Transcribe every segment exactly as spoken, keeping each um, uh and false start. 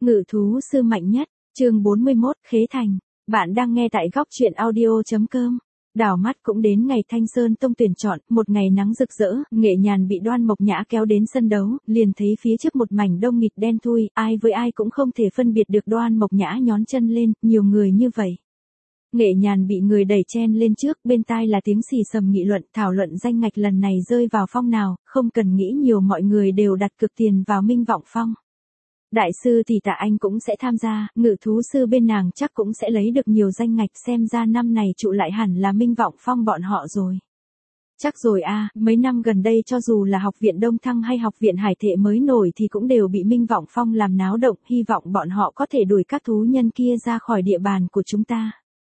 Ngự thú sư mạnh nhất, chương bốn mươi mốt, Khế Thành. Bạn đang nghe tại góc truyện audio chấm com. Đảo mắt cũng đến ngày Thanh Sơn Tông tuyển chọn, một ngày nắng rực rỡ, Nghệ Nhàn bị Đoan Mộc Nhã kéo đến sân đấu, liền thấy phía trước một mảnh đông nghịt đen thui, ai với ai cũng không thể phân biệt được. Đoan Mộc Nhã nhón chân lên, nhiều người như vậy. Nghệ Nhàn bị người đẩy chen lên trước, bên tai là tiếng xì xầm nghị luận, thảo luận danh ngạch lần này rơi vào phong nào, không cần nghĩ nhiều, mọi người đều đặt cược tiền vào Minh Vọng Phong. Đại sư thì Tạ Anh cũng sẽ tham gia, ngự thú sư bên nàng chắc cũng sẽ lấy được nhiều danh ngạch, xem ra năm này trụ lại hẳn là Minh Vọng Phong bọn họ rồi. Chắc rồi a, à, mấy năm gần đây cho dù là học viện Đông Thăng hay học viện Hải Thệ mới nổi thì cũng đều bị Minh Vọng Phong làm náo động, hy vọng bọn họ có thể đuổi các thú nhân kia ra khỏi địa bàn của chúng ta.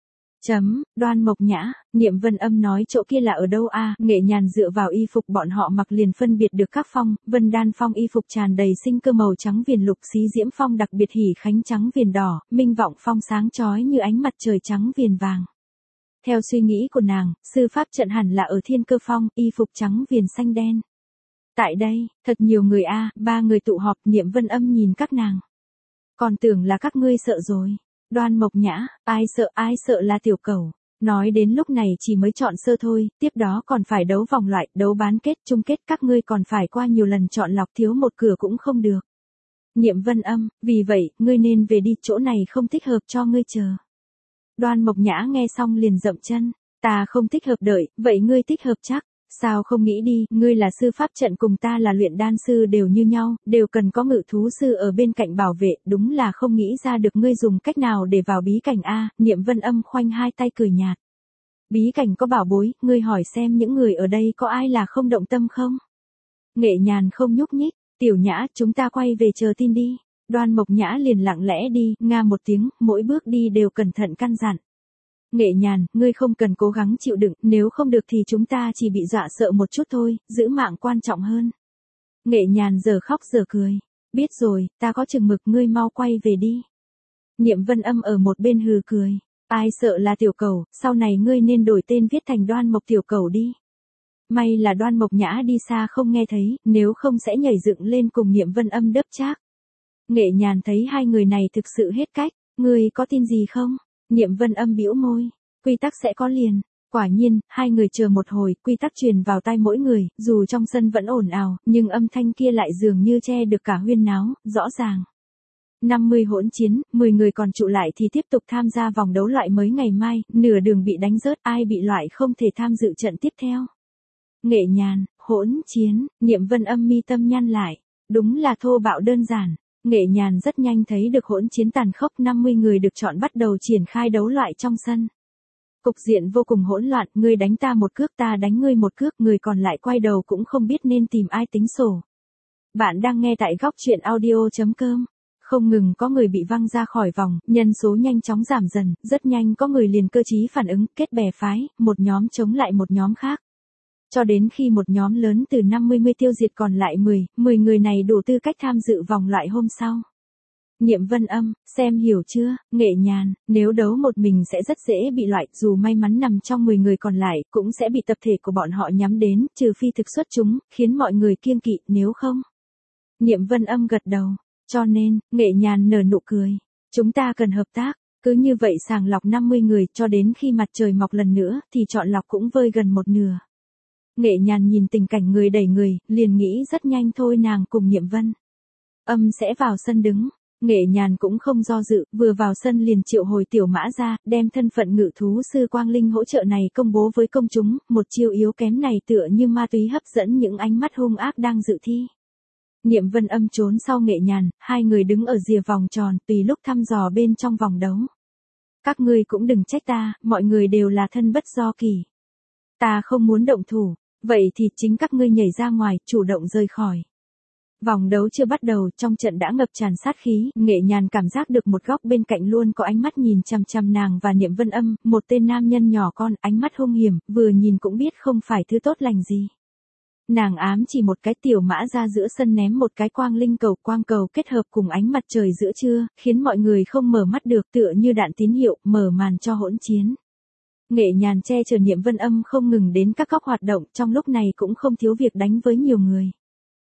Chấm, Đoan Mộc Nhã, Niệm Vân Âm nói chỗ kia là ở đâu a? À? Nghệ Nhàn dựa vào y phục bọn họ mặc liền phân biệt được các phong, Vân Đan Phong y phục tràn đầy sinh cơ màu trắng viền lục, Xí Diễm Phong đặc biệt hỉ khánh trắng viền đỏ, Minh Vọng Phong sáng chói như ánh mặt trời trắng viền vàng. Theo suy nghĩ của nàng, sư pháp trận hẳn là ở Thiên Cơ Phong, y phục trắng viền xanh đen. Tại đây, thật nhiều người a, à, ba người tụ họp, Niệm Vân Âm nhìn các nàng. Còn tưởng là các ngươi sợ rồi. Đoan Mộc Nhã, ai sợ ai sợ là tiểu cẩu. Nói đến lúc này chỉ mới chọn sơ thôi, tiếp đó còn phải đấu vòng loại, đấu bán kết, chung kết, các ngươi còn phải qua nhiều lần chọn lọc, thiếu một cửa cũng không được. Niệm Vân Âm, vì vậy, ngươi nên về đi, chỗ này không thích hợp cho ngươi chờ. Đoan Mộc Nhã nghe xong liền dậm chân, ta không thích hợp đợi, vậy ngươi thích hợp chắc. Sao không nghĩ đi, ngươi là sư pháp trận cùng ta là luyện đan sư đều như nhau, đều cần có ngự thú sư ở bên cạnh bảo vệ, đúng là không nghĩ ra được ngươi dùng cách nào để vào bí cảnh a. Niệm Vân Âm khoanh hai tay cười nhạt. Bí cảnh có bảo bối, ngươi hỏi xem những người ở đây có ai là không động tâm không? Nghệ Nhàn không nhúc nhích, Tiểu Nhã, chúng ta quay về chờ tin đi. Đoan Mộc Nhã liền lặng lẽ đi, nga một tiếng, mỗi bước đi đều cẩn thận căn dặn. Nghệ Nhàn, ngươi không cần cố gắng chịu đựng, nếu không được thì chúng ta chỉ bị dọa sợ một chút thôi, giữ mạng quan trọng hơn. Nghệ Nhàn giờ khóc giờ cười. Biết rồi, ta có chừng mực, ngươi mau quay về đi. Niệm Vân Âm ở một bên hừ cười. Ai sợ là tiểu cẩu, sau này ngươi nên đổi tên viết thành Đoan Mộc tiểu cẩu đi. May là Đoan Mộc Nhã đi xa không nghe thấy, nếu không sẽ nhảy dựng lên cùng Niệm Vân Âm đớp chác. Nghệ Nhàn thấy hai người này thực sự hết cách, ngươi có tin gì không? Niệm Vân Âm bĩu môi, quy tắc sẽ có liền. Quả nhiên, hai người chờ một hồi, quy tắc truyền vào tai mỗi người, dù trong sân vẫn ồn ào, nhưng âm thanh kia lại dường như che được cả huyên náo, rõ ràng. năm mươi hỗn chiến, mười người còn trụ lại thì tiếp tục tham gia vòng đấu loại mới ngày mai, nửa đường bị đánh rớt, ai bị loại không thể tham dự trận tiếp theo. Nghệ Nhàn, hỗn chiến, Niệm Vân Âm mi tâm nhăn lại, đúng là thô bạo đơn giản. Nghệ Nhàn rất nhanh thấy được hỗn chiến tàn khốc, năm mươi người được chọn bắt đầu triển khai đấu loại trong sân. Cục diện vô cùng hỗn loạn, ngươi đánh ta một cước, ta đánh ngươi một cước, người còn lại quay đầu cũng không biết nên tìm ai tính sổ. Bạn đang nghe tại góc truyện audio chấm com. Không ngừng có người bị văng ra khỏi vòng, nhân số nhanh chóng giảm dần, rất nhanh có người liền cơ trí phản ứng, kết bè phái, một nhóm chống lại một nhóm khác. Cho đến khi một nhóm lớn từ năm mươi mươi tiêu diệt còn lại mười, mười người này đủ tư cách tham dự vòng loại hôm sau. Niệm Vân Âm, xem hiểu chưa, Nghệ Nhàn, nếu đấu một mình sẽ rất dễ bị loại, dù may mắn nằm trong mười người còn lại, cũng sẽ bị tập thể của bọn họ nhắm đến, trừ phi thực xuất chúng, khiến mọi người kiêng kỵ, nếu không. Niệm Vân Âm gật đầu, cho nên, Nghệ Nhàn nở nụ cười. Chúng ta cần hợp tác, cứ như vậy sàng lọc năm mươi người, cho đến khi mặt trời mọc lần nữa, thì chọn lọc cũng vơi gần một nửa. Nghệ Nhàn nhìn tình cảnh người đẩy người, liền nghĩ rất nhanh thôi nàng cùng Niệm Vân Âm sẽ vào sân đứng. Nghệ Nhàn cũng không do dự, vừa vào sân liền triệu hồi Tiểu Mã ra, đem thân phận ngự thú sư Quang Linh hỗ trợ này công bố với công chúng, một chiêu yếu kém này tựa như ma túy hấp dẫn những ánh mắt hung ác đang dự thi. Niệm Vân Âm trốn sau Nghệ Nhàn, hai người đứng ở rìa vòng tròn, tùy lúc thăm dò bên trong vòng đấu. Các ngươi cũng đừng trách ta, mọi người đều là thân bất do kỳ. Ta không muốn động thủ. Vậy thì chính các ngươi nhảy ra ngoài, chủ động rời khỏi. Vòng đấu chưa bắt đầu, trong trận đã ngập tràn sát khí, Nghệ Nhàn cảm giác được một góc bên cạnh luôn có ánh mắt nhìn chằm chằm nàng và Niệm Vân Âm, một tên nam nhân nhỏ con, ánh mắt hung hiểm, vừa nhìn cũng biết không phải thứ tốt lành gì. Nàng ám chỉ một cái, Tiểu Mã ra giữa sân ném một cái quang linh cầu, quang cầu kết hợp cùng ánh mặt trời giữa trưa, khiến mọi người không mở mắt được, tựa như đạn tín hiệu, mở màn cho hỗn chiến. Nghệ Nhàn che chở Niệm Vân Âm không ngừng đến các góc hoạt động, trong lúc này cũng không thiếu việc đánh với nhiều người.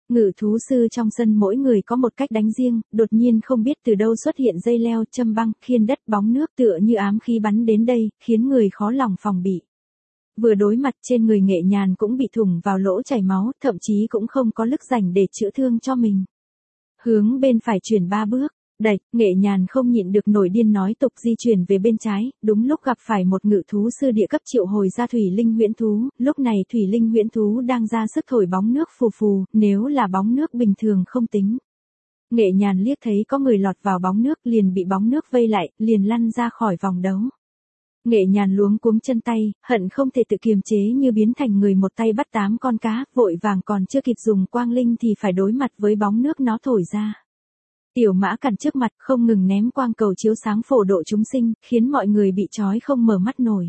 Ngự thú sư trong sân mỗi người có một cách đánh riêng, đột nhiên không biết từ đâu xuất hiện dây leo, châm băng, khiên đất, bóng nước tựa như ám khí bắn đến đây, khiến người khó lòng phòng bị. Vừa đối mặt trên người Nghệ Nhàn cũng bị thủng vào lỗ chảy máu, thậm chí cũng không có lực rảnh để chữa thương cho mình. Hướng bên phải chuyển ba bước, đẩy, Nghệ Nhàn không nhịn được nổi điên nói tục di chuyển về bên trái, đúng lúc gặp phải một ngự thú sư địa cấp triệu hồi ra thủy linh huyễn thú, lúc này thủy linh huyễn thú đang ra sức thổi bóng nước phù phù, nếu là bóng nước bình thường không tính. Nghệ Nhàn liếc thấy có người lọt vào bóng nước liền bị bóng nước vây lại, liền lăn ra khỏi vòng đấu. Nghệ Nhàn luống cuống chân tay, hận không thể tự kiềm chế như biến thành người một tay bắt tám con cá, vội vàng còn chưa kịp dùng quang linh thì phải đối mặt với bóng nước nó thổi ra. Tiểu Mã cản trước mặt không ngừng ném quang cầu chiếu sáng phổ độ chúng sinh, khiến mọi người bị trói không mở mắt nổi.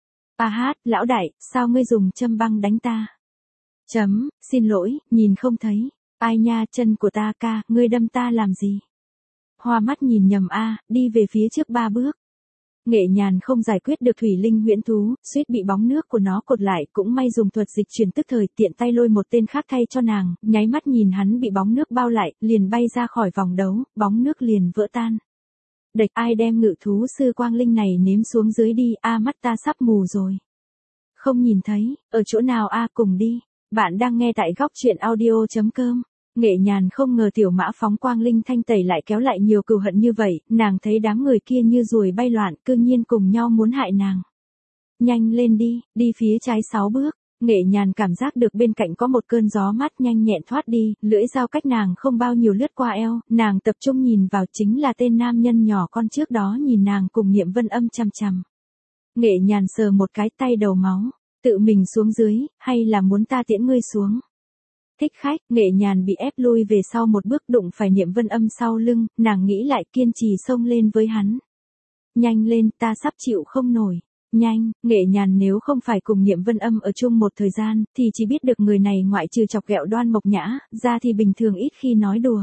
A hát, lão đại, sao ngươi dùng châm băng đánh ta? Chấm, xin lỗi, nhìn không thấy. Ai nha, chân của ta ca, ngươi đâm ta làm gì? Hoa mắt nhìn nhầm a, đi về phía trước ba bước. Nghệ Nhàn không giải quyết được thủy linh huyễn thú, suýt bị bóng nước của nó cột lại, cũng may dùng thuật dịch chuyển tức thời, tiện tay lôi một tên khác thay cho nàng, nháy mắt nhìn hắn bị bóng nước bao lại, liền bay ra khỏi vòng đấu, bóng nước liền vỡ tan. Địch, ai đem ngự thú sư quang linh này nếm xuống dưới đi, a mắt ta sắp mù rồi. Không nhìn thấy, ở chỗ nào a, cùng đi. Bạn đang nghe tại góc truyện audio chấm com. Nghệ Nhàn không ngờ Tiểu Mã phóng quang linh thanh tẩy lại kéo lại nhiều cừu hận như vậy, nàng thấy đám người kia như ruồi bay loạn, cương nhiên cùng nhau muốn hại nàng. Nhanh lên đi, đi phía trái sáu bước. Nghệ Nhàn cảm giác được bên cạnh có một cơn gió mát nhanh nhẹn thoát đi, lưỡi dao cách nàng không bao nhiêu lướt qua eo, nàng tập trung nhìn vào chính là tên nam nhân nhỏ con trước đó nhìn nàng cùng Niệm Vân Âm chằm chằm. Nghệ Nhàn sờ một cái tay đầu máu, tự mình xuống dưới, hay là muốn ta tiễn ngươi xuống? Thích khách, Nghệ Nhàn bị ép lui về sau một bước, đụng phải Niệm Vân Âm sau lưng, nàng nghĩ lại kiên trì xông lên với hắn. Nhanh lên, ta sắp chịu không nổi. Nhanh, Nghệ Nhàn nếu không phải cùng Niệm Vân Âm ở chung một thời gian, thì chỉ biết được người này ngoại trừ chọc ghẹo Đoan Mộc Nhã, ra thì bình thường ít khi nói đùa.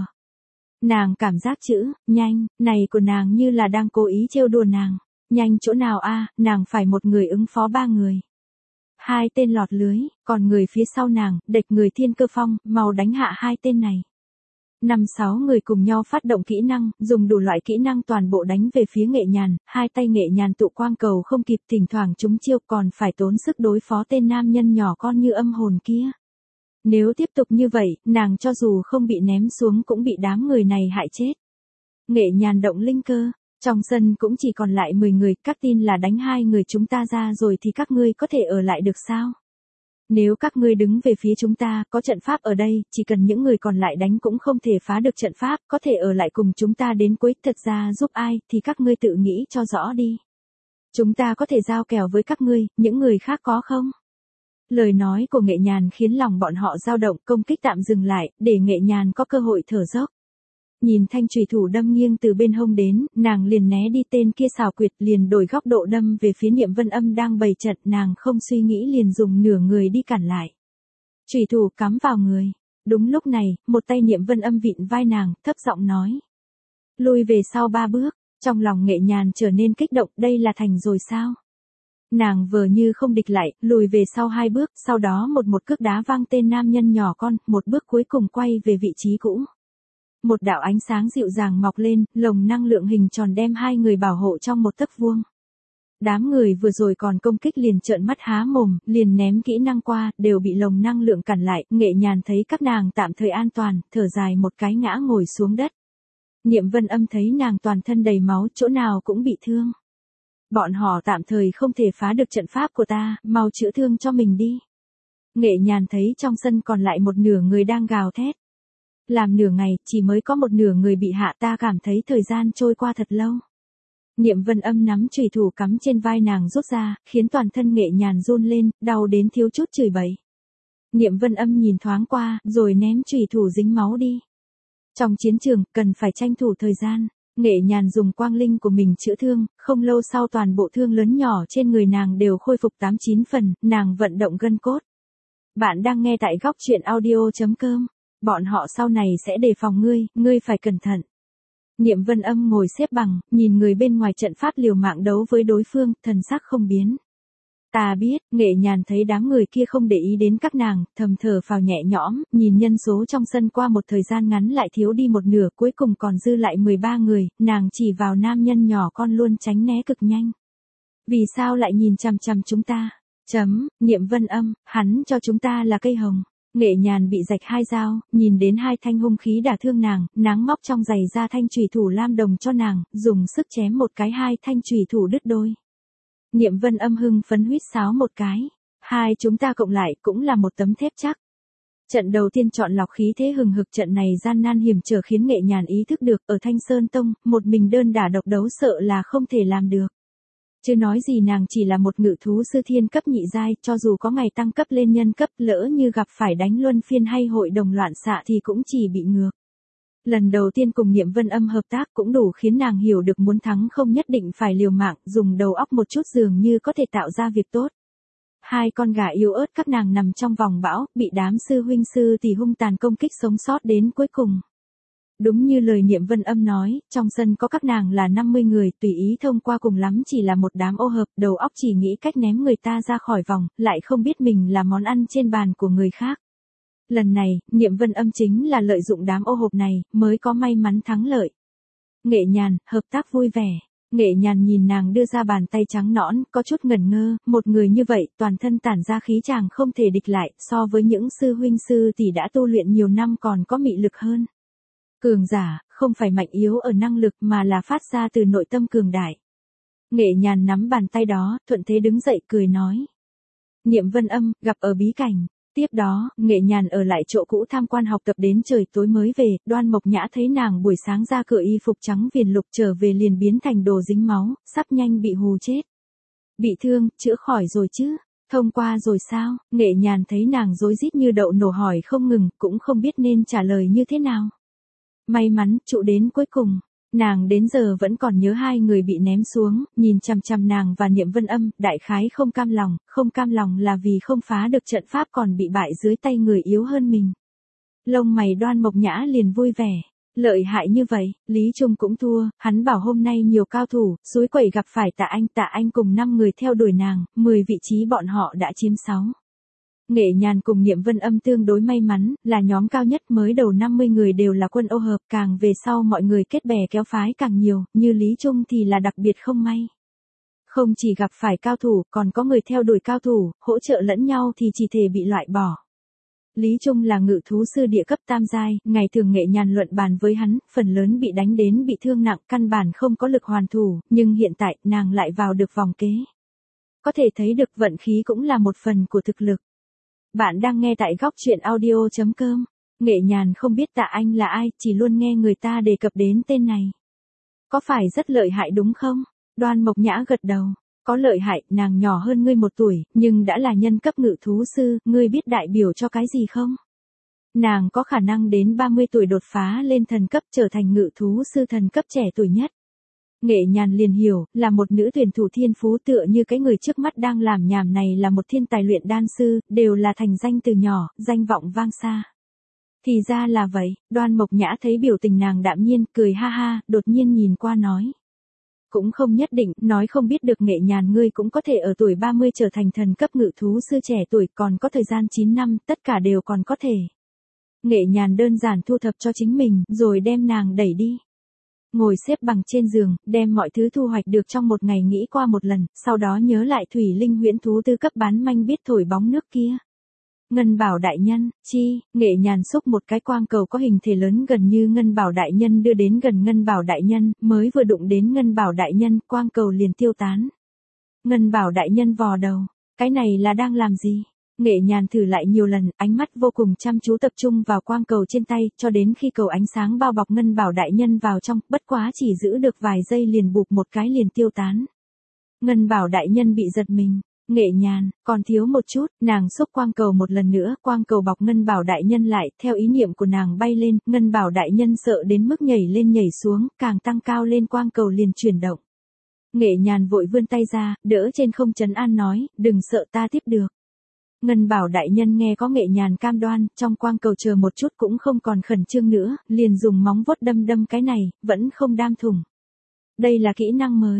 Nàng cảm giác chữ, nhanh, này của nàng như là đang cố ý trêu đùa nàng. Nhanh chỗ nào a, nàng phải một người ứng phó ba người. Hai tên lọt lưới, còn người phía sau nàng, địch người Thiên Cơ Phong, mau đánh hạ hai tên này. Năm sáu người cùng nhau phát động kỹ năng, dùng đủ loại kỹ năng toàn bộ đánh về phía Nghệ Nhàn, hai tay Nghệ Nhàn tụ quang cầu không kịp, thỉnh thoảng trúng chiêu, còn phải tốn sức đối phó tên nam nhân nhỏ con như âm hồn kia. Nếu tiếp tục như vậy, nàng cho dù không bị ném xuống cũng bị đám người này hại chết. Nghệ Nhàn động linh cơ. Trong sân cũng chỉ còn lại mười người, các tin là đánh hai người chúng ta ra rồi thì các ngươi có thể ở lại được sao? Nếu các ngươi đứng về phía chúng ta, có trận pháp ở đây, chỉ cần những người còn lại đánh cũng không thể phá được trận pháp, có thể ở lại cùng chúng ta đến cuối, thật ra giúp ai, thì các ngươi tự nghĩ cho rõ đi. Chúng ta có thể giao kèo với các ngươi, những người khác có không? Lời nói của Nghệ Nhàn khiến lòng bọn họ dao động, công kích tạm dừng lại, để Nghệ Nhàn có cơ hội thở dốc. Nhìn thanh chùy thủ đâm nghiêng từ bên hông đến, nàng liền né đi, tên kia xảo quyệt liền đổi góc độ đâm về phía Niệm Vân Âm đang bày trận, nàng không suy nghĩ liền dùng nửa người đi cản lại. Chùy thủ cắm vào người. Đúng lúc này, một tay Niệm Vân Âm vịn vai nàng, thấp giọng nói. Lui về sau ba bước, trong lòng Nghệ Nhàn trở nên kích động, đây là thành rồi sao? Nàng vờ như không địch lại, lùi về sau hai bước, sau đó một một cước đá văng tên nam nhân nhỏ con, một bước cuối cùng quay về vị trí cũ. Một đạo ánh sáng dịu dàng mọc lên, lồng năng lượng hình tròn đem hai người bảo hộ trong một tấc vuông. Đám người vừa rồi còn công kích liền trợn mắt há mồm, liền ném kỹ năng qua, đều bị lồng năng lượng cản lại. Nghệ Nhàn thấy các nàng tạm thời an toàn, thở dài một cái ngã ngồi xuống đất. Niệm Vân Âm thấy nàng toàn thân đầy máu, chỗ nào cũng bị thương. Bọn họ tạm thời không thể phá được trận pháp của ta, mau chữa thương cho mình đi. Nghệ Nhàn thấy trong sân còn lại một nửa người đang gào thét. Làm nửa ngày, chỉ mới có một nửa người bị hạ, ta cảm thấy thời gian trôi qua thật lâu. Niệm Vân Âm nắm chùy thủ cắm trên vai nàng rút ra, khiến toàn thân Nghệ Nhàn run lên, đau đến thiếu chút chửi bậy. Niệm Vân Âm nhìn thoáng qua, rồi ném chùy thủ dính máu đi. Trong chiến trường, cần phải tranh thủ thời gian. Nghệ Nhàn dùng quang linh của mình chữa thương, không lâu sau toàn bộ thương lớn nhỏ trên người nàng đều khôi phục tám chín phần, nàng vận động gân cốt. Bạn đang nghe tại góc truyện audio chấm com. Bọn họ sau này sẽ đề phòng ngươi, ngươi phải cẩn thận. Niệm Vân Âm ngồi xếp bằng, nhìn người bên ngoài trận pháp liều mạng đấu với đối phương, thần sắc không biến. Ta biết, Nghệ Nhàn thấy đám người kia không để ý đến các nàng, thầm thở phào nhẹ nhõm, nhìn nhân số trong sân qua một thời gian ngắn lại thiếu đi một nửa, cuối cùng còn dư lại mười ba người, nàng chỉ vào nam nhân nhỏ con luôn tránh né cực nhanh. Vì sao lại nhìn chằm chằm chúng ta? Chấm, Niệm Vân Âm, hắn cho chúng ta là cây hồng. Nghệ Nhàn bị rạch hai dao, nhìn đến hai thanh hung khí đả thương nàng, nàng móc trong giày ra thanh chùy thủ lam đồng cho nàng, dùng sức chém một cái hai thanh chùy thủ đứt đôi. Niệm Vân Âm hưng phấn huýt sáo một cái. Hai chúng ta cộng lại cũng là một tấm thép chắc. Trận đầu tiên chọn lọc khí thế hừng hực, trận này gian nan hiểm trở khiến Nghệ Nhàn ý thức được ở Thanh Sơn Tông, một mình đơn đả độc đấu sợ là không thể làm được. Chứ nói gì nàng chỉ là một ngự thú sư thiên cấp nhị giai, cho dù có ngày tăng cấp lên nhân cấp, lỡ như gặp phải đánh luân phiên hay hội đồng loạn xạ thì cũng chỉ bị ngược. Lần đầu tiên cùng Niệm Vân Âm hợp tác cũng đủ khiến nàng hiểu được muốn thắng không nhất định phải liều mạng, dùng đầu óc một chút dường như có thể tạo ra việc tốt. Hai con gà yếu ớt các nàng nằm trong vòng bão, bị đám sư huynh sư tỷ hung tàn công kích sống sót đến cuối cùng. Đúng như lời Niệm Vân Âm nói, trong sân có các nàng là năm mươi người, tùy ý thông qua cùng lắm chỉ là một đám ô hợp, đầu óc chỉ nghĩ cách ném người ta ra khỏi vòng, lại không biết mình là món ăn trên bàn của người khác. Lần này, Niệm Vân Âm chính là lợi dụng đám ô hộp này, mới có may mắn thắng lợi. Nghệ Nhàn, hợp tác vui vẻ. Nghệ Nhàn nhìn nàng đưa ra bàn tay trắng nõn, có chút ngẩn ngơ, một người như vậy, toàn thân tản ra khí chàng không thể địch lại, so với những sư huynh sư tỷ đã tu luyện nhiều năm còn có mị lực hơn. Cường giả, không phải mạnh yếu ở năng lực mà là phát ra từ nội tâm cường đại. Nghệ Nhàn nắm bàn tay đó, thuận thế đứng dậy cười nói. Niệm Vân Âm, gặp ở bí cảnh. Tiếp đó, Nghệ Nhàn ở lại chỗ cũ tham quan học tập đến trời tối mới về, Đoan Mộc Nhã thấy nàng buổi sáng ra cửa y phục trắng viền lục trở về liền biến thành đồ dính máu, sắp nhanh bị hù chết. Bị thương, chữa khỏi rồi chứ? Thông qua rồi sao? Nghệ Nhàn thấy nàng rối rít như đậu nổ hỏi không ngừng, cũng không biết nên trả lời như thế nào. May mắn, trụ đến cuối cùng. Nàng đến giờ vẫn còn nhớ hai người bị ném xuống, nhìn chằm chằm nàng và Niệm Vân Âm, đại khái không cam lòng, không cam lòng là vì không phá được trận pháp còn bị bại dưới tay người yếu hơn mình. Lông mày Đoan Mộc Nhã liền vui vẻ. Lợi hại như vậy, Lý Trung cũng thua, hắn bảo hôm nay nhiều cao thủ, suối quẩy gặp phải Tạ Anh, Tạ Anh cùng năm người theo đuổi nàng, mười vị trí bọn họ đã chiếm sáu. Nghệ Nhàn cùng Niệm Vân Âm tương đối may mắn, là nhóm cao nhất, mới đầu năm mươi người đều là quân ô hợp, càng về sau mọi người kết bè kéo phái càng nhiều, như Lý Trung thì là đặc biệt không may. Không chỉ gặp phải cao thủ, còn có người theo đuổi cao thủ, hỗ trợ lẫn nhau thì chỉ thể bị loại bỏ. Lý Trung là ngự thú sư địa cấp tam giai, ngày thường Nghệ Nhàn luận bàn với hắn, phần lớn bị đánh đến bị thương nặng, căn bản không có lực hoàn thủ, nhưng hiện tại, nàng lại vào được vòng kế. Có thể thấy được vận khí cũng là một phần của thực lực. Bạn đang nghe tại góc truyện audio chấm com. Nghệ Nhàn không biết Tạ Anh là ai, chỉ luôn nghe người ta đề cập đến tên này. Có phải rất lợi hại đúng không? Đoan Mộc Nhã gật đầu. Có lợi hại, nàng nhỏ hơn ngươi một tuổi, nhưng đã là nhân cấp ngự thú sư, ngươi biết đại biểu cho cái gì không? Nàng có khả năng đến ba mươi tuổi đột phá lên thần cấp trở thành ngự thú sư thần cấp trẻ tuổi nhất. Nghệ Nhàn liền hiểu, là một nữ tuyển thủ thiên phú tựa như cái người trước mắt đang làm nhảm này là một thiên tài luyện đan sư, đều là thành danh từ nhỏ, danh vọng vang xa. Thì ra là vậy, Đoan Mộc Nhã thấy biểu tình nàng đạm nhiên, cười ha ha, đột nhiên nhìn qua nói. Cũng không nhất định, nói không biết được Nghệ Nhàn ngươi cũng có thể ở tuổi ba mươi trở thành thần cấp ngự thú sư trẻ tuổi, còn có thời gian chín năm, tất cả đều còn có thể. Nghệ Nhàn đơn giản thu thập cho chính mình, rồi đem nàng đẩy đi. Ngồi xếp bằng trên giường, đem mọi thứ thu hoạch được trong một ngày nghĩ qua một lần, sau đó nhớ lại Thủy Linh huyễn thú tư cấp bán manh biết thổi bóng nước kia. Ngân Bảo đại nhân, chi, Nghệ Nhàn xúc một cái quang cầu có hình thể lớn gần như Ngân Bảo đại nhân đưa đến gần Ngân Bảo đại nhân, mới vừa đụng đến Ngân Bảo đại nhân, quang cầu liền tiêu tán. Ngân Bảo đại nhân vò đầu, cái này là đang làm gì? Nghệ Nhàn thử lại nhiều lần, ánh mắt vô cùng chăm chú tập trung vào quang cầu trên tay, cho đến khi cầu ánh sáng bao bọc Ngân Bảo đại nhân vào trong, bất quá chỉ giữ được vài giây liền bụp một cái liền tiêu tán. Ngân Bảo đại nhân bị giật mình. Nghệ Nhàn, còn thiếu một chút, nàng xúc quang cầu một lần nữa, quang cầu bọc Ngân Bảo đại nhân lại, theo ý niệm của nàng bay lên, Ngân Bảo đại nhân sợ đến mức nhảy lên nhảy xuống, càng tăng cao lên quang cầu liền chuyển động. Nghệ Nhàn vội vươn tay ra, đỡ trên không trấn an nói, đừng sợ ta tiếp được. Ngân Bảo đại nhân nghe có Nghệ Nhàn cam đoan, trong quang cầu chờ một chút cũng không còn khẩn trương nữa, liền dùng móng vuốt đâm đâm cái này, vẫn không đam thủng. Đây là kỹ năng mới.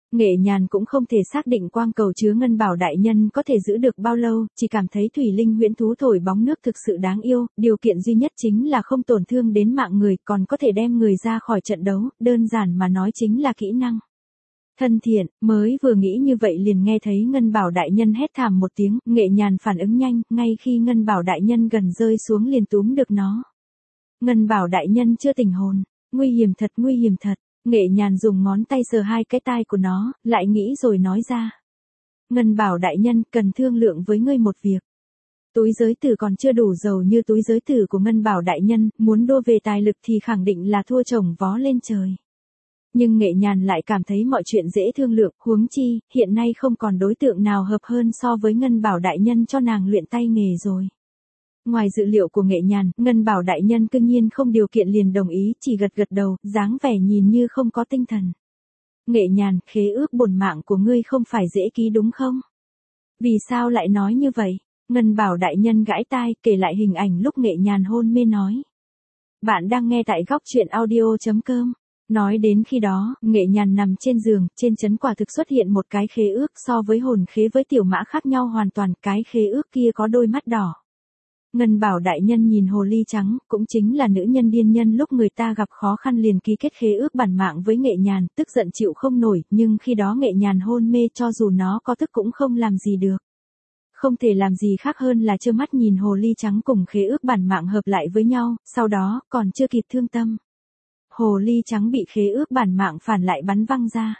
Nghệ Nhàn cũng không thể xác định quang cầu chứa ngân bảo đại nhân có thể giữ được bao lâu, chỉ cảm thấy thủy linh huyễn thú thổi bóng nước thực sự đáng yêu, điều kiện duy nhất chính là không tổn thương đến mạng người, còn có thể đem người ra khỏi trận đấu, đơn giản mà nói chính là kỹ năng. Thân thiện, mới vừa nghĩ như vậy liền nghe thấy ngân bảo đại nhân hét thảm một tiếng, Nghệ Nhàn phản ứng nhanh, ngay khi ngân bảo đại nhân gần rơi xuống liền túm được nó. Ngân bảo đại nhân chưa tỉnh hồn, nguy hiểm thật nguy hiểm thật. Nghệ Nhàn dùng ngón tay sờ hai cái tai của nó, lại nghĩ rồi nói ra. Ngân bảo đại nhân, cần thương lượng với ngươi một việc. Túi giới tử còn chưa đủ giàu như túi giới tử của ngân bảo đại nhân, muốn đua về tài lực thì khẳng định là thua chồng vó lên trời. Nhưng Nghệ Nhàn lại cảm thấy mọi chuyện dễ thương lượng, huống chi, hiện nay không còn đối tượng nào hợp hơn so với ngân bảo đại nhân cho nàng luyện tay nghề rồi. Ngoài dự liệu của Nghệ Nhàn, ngân bảo đại nhân cương nhiên không điều kiện liền đồng ý, chỉ gật gật đầu, dáng vẻ nhìn như không có tinh thần. Nghệ Nhàn, khế ước bổn mạng của ngươi không phải dễ ký đúng không? Vì sao lại nói như vậy? Ngân bảo đại nhân gãi tai, kể lại hình ảnh lúc Nghệ Nhàn hôn mê nói. Bạn đang nghe tại góc truyện audio chấm com. Nói đến khi đó, Nghệ Nhàn nằm trên giường, trên chấn quả thực xuất hiện một cái khế ước, so với hồn khế với tiểu mã khác nhau hoàn toàn, cái khế ước kia có đôi mắt đỏ. Ngân bảo đại nhân nhìn hồ ly trắng, cũng chính là nữ nhân điên nhân lúc người ta gặp khó khăn liền ký kết khế ước bản mạng với Nghệ Nhàn, tức giận chịu không nổi, nhưng khi đó Nghệ Nhàn hôn mê cho dù nó có tức cũng không làm gì được. Không thể làm gì khác hơn là trơ mắt nhìn hồ ly trắng cùng khế ước bản mạng hợp lại với nhau, sau đó, còn chưa kịp thương tâm. Hồ ly trắng bị khế ước bản mạng phản lại bắn văng ra.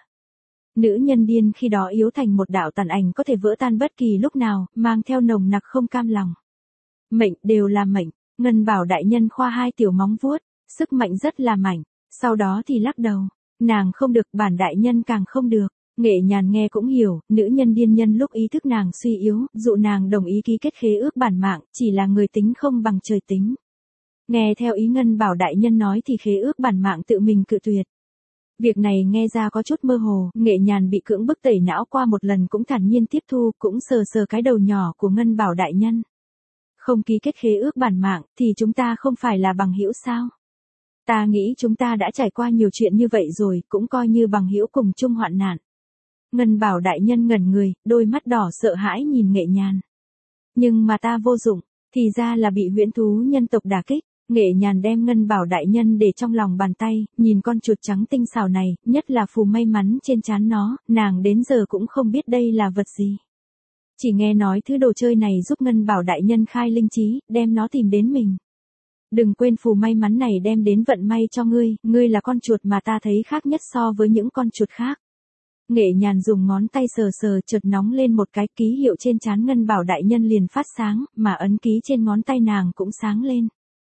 Nữ nhân điên khi đó yếu thành một đạo tàn ảnh có thể vỡ tan bất kỳ lúc nào, mang theo nồng nặc không cam lòng. Mệnh đều là mệnh, ngân bảo đại nhân khoa hai tiểu móng vuốt, sức mạnh rất là mạnh, sau đó thì lắc đầu, nàng không được, bản đại nhân càng không được. Nghệ Nhàn nghe cũng hiểu, nữ nhân điên nhân lúc ý thức nàng suy yếu, dụ nàng đồng ý ký kết khế ước bản mạng, chỉ là người tính không bằng trời tính. Nghe theo ý ngân bảo đại nhân nói thì khế ước bản mạng tự mình cự tuyệt. Việc này nghe ra có chút mơ hồ, Nghệ Nhàn bị cưỡng bức tẩy não qua một lần cũng thản nhiên tiếp thu, cũng sờ sờ cái đầu nhỏ của ngân bảo đại nhân. Không ký kết khế ước bản mạng, thì chúng ta không phải là bằng hữu sao? Ta nghĩ chúng ta đã trải qua nhiều chuyện như vậy rồi, cũng coi như bằng hữu cùng chung hoạn nạn. Ngân bảo đại nhân ngẩn người, đôi mắt đỏ sợ hãi nhìn Nghệ Nhàn. Nhưng mà ta vô dụng, thì ra là bị huyễn thú nhân tộc đả kích. Nghệ Nhàn đem ngân bảo đại nhân để trong lòng bàn tay, nhìn con chuột trắng tinh xảo này, nhất là phù may mắn trên trán nó, nàng đến giờ cũng không biết đây là vật gì. Chỉ nghe nói thứ đồ chơi này giúp ngân bảo đại nhân khai linh trí, đem nó tìm đến mình. Đừng quên phù may mắn này đem đến vận may cho ngươi, ngươi là con chuột mà ta thấy khác nhất so với những con chuột khác. Nghệ Nhàn dùng ngón tay sờ sờ chợt nóng lên một cái, ký hiệu trên trán ngân bảo đại nhân liền phát sáng, mà ấn ký trên ngón tay nàng cũng sáng lên.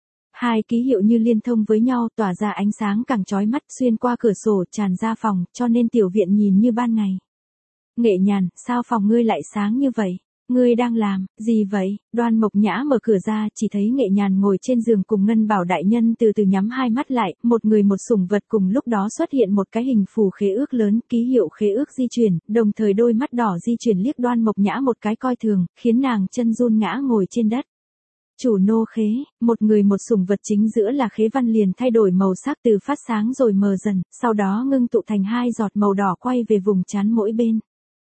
Hai ký hiệu như liên thông với nhau, tỏa ra ánh sáng càng chói mắt, xuyên qua cửa sổ tràn ra phòng, cho nên tiểu viện nhìn như ban ngày. Nghệ Nhàn, sao phòng ngươi lại sáng như vậy? Ngươi đang làm gì vậy? Đoan Mộc Nhã mở cửa ra, chỉ thấy Nghệ Nhàn ngồi trên giường cùng ngân bảo đại nhân từ từ nhắm hai mắt lại, một người một sủng vật cùng lúc đó xuất hiện một cái hình phù khế ước lớn, ký hiệu khế ước di chuyển, đồng thời đôi mắt đỏ di chuyển liếc Đoan Mộc Nhã một cái coi thường, khiến nàng chân run ngã ngồi trên đất. Chủ nô khế, một người một sủng vật chính giữa là khế văn liền thay đổi màu sắc từ phát sáng rồi mờ dần, sau đó ngưng tụ thành hai giọt màu đỏ quay về vùng trán mỗi bên.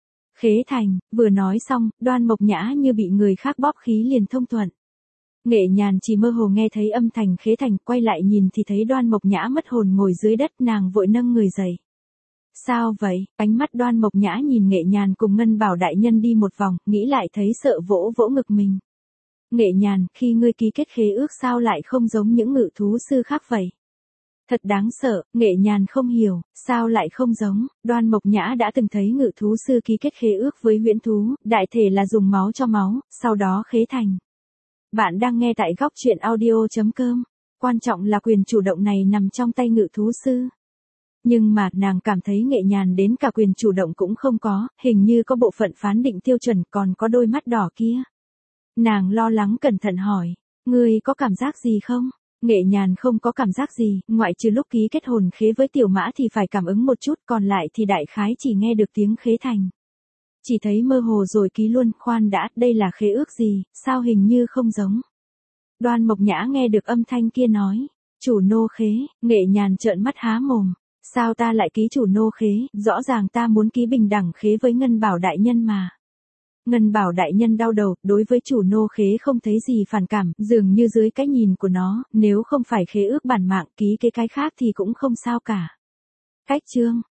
Khế thành, vừa nói xong, Đoan Mộc Nhã như bị người khác bóp khí liền thông thuận. Nghệ Nhàn chỉ mơ hồ nghe thấy âm thanh khế thành, quay lại nhìn thì thấy Đoan Mộc Nhã mất hồn ngồi dưới đất, nàng vội nâng người dậy. Sao vậy? Ánh mắt Đoan Mộc Nhã nhìn Nghệ Nhàn cùng ngân bảo đại nhân đi một vòng, nghĩ lại thấy sợ vỗ vỗ ngực mình. Nghệ Nhàn, khi ngươi ký kết khế ước sao lại không giống những ngự thú sư khác vậy? Thật đáng sợ, Nghệ Nhàn không hiểu, sao lại không giống, Đoan Mộc Nhã đã từng thấy ngự thú sư ký kết khế ước với huyễn thú, đại thể là dùng máu cho máu, sau đó khế thành. Bạn đang nghe tại góc truyện audio chấm com, quan trọng là quyền chủ động này nằm trong tay ngự thú sư. Nhưng mà nàng cảm thấy Nghệ Nhàn đến cả quyền chủ động cũng không có, hình như có bộ phận phán định tiêu chuẩn còn có đôi mắt đỏ kia. Nàng lo lắng cẩn thận hỏi, ngươi có cảm giác gì không? Nghệ Nhàn không có cảm giác gì, ngoại trừ lúc ký kết hồn khế với tiểu mã thì phải cảm ứng một chút, còn lại thì đại khái chỉ nghe được tiếng khế thành. Chỉ thấy mơ hồ rồi ký luôn, khoan đã, đây là khế ước gì, sao hình như không giống. Đoan Mộc Nhã nghe được âm thanh kia nói, chủ nô khế, Nghệ Nhàn trợn mắt há mồm, Sao ta lại ký chủ nô khế, rõ ràng ta muốn ký bình đẳng khế với Ngân Bảo đại nhân mà. Ngân Bảo đại nhân đau đầu, đối với chủ nô khế không thấy gì phản cảm, dường như dưới cái nhìn của nó, nếu không phải khế ước bản mạng ký cái cái khác thì cũng không sao cả. Cách chương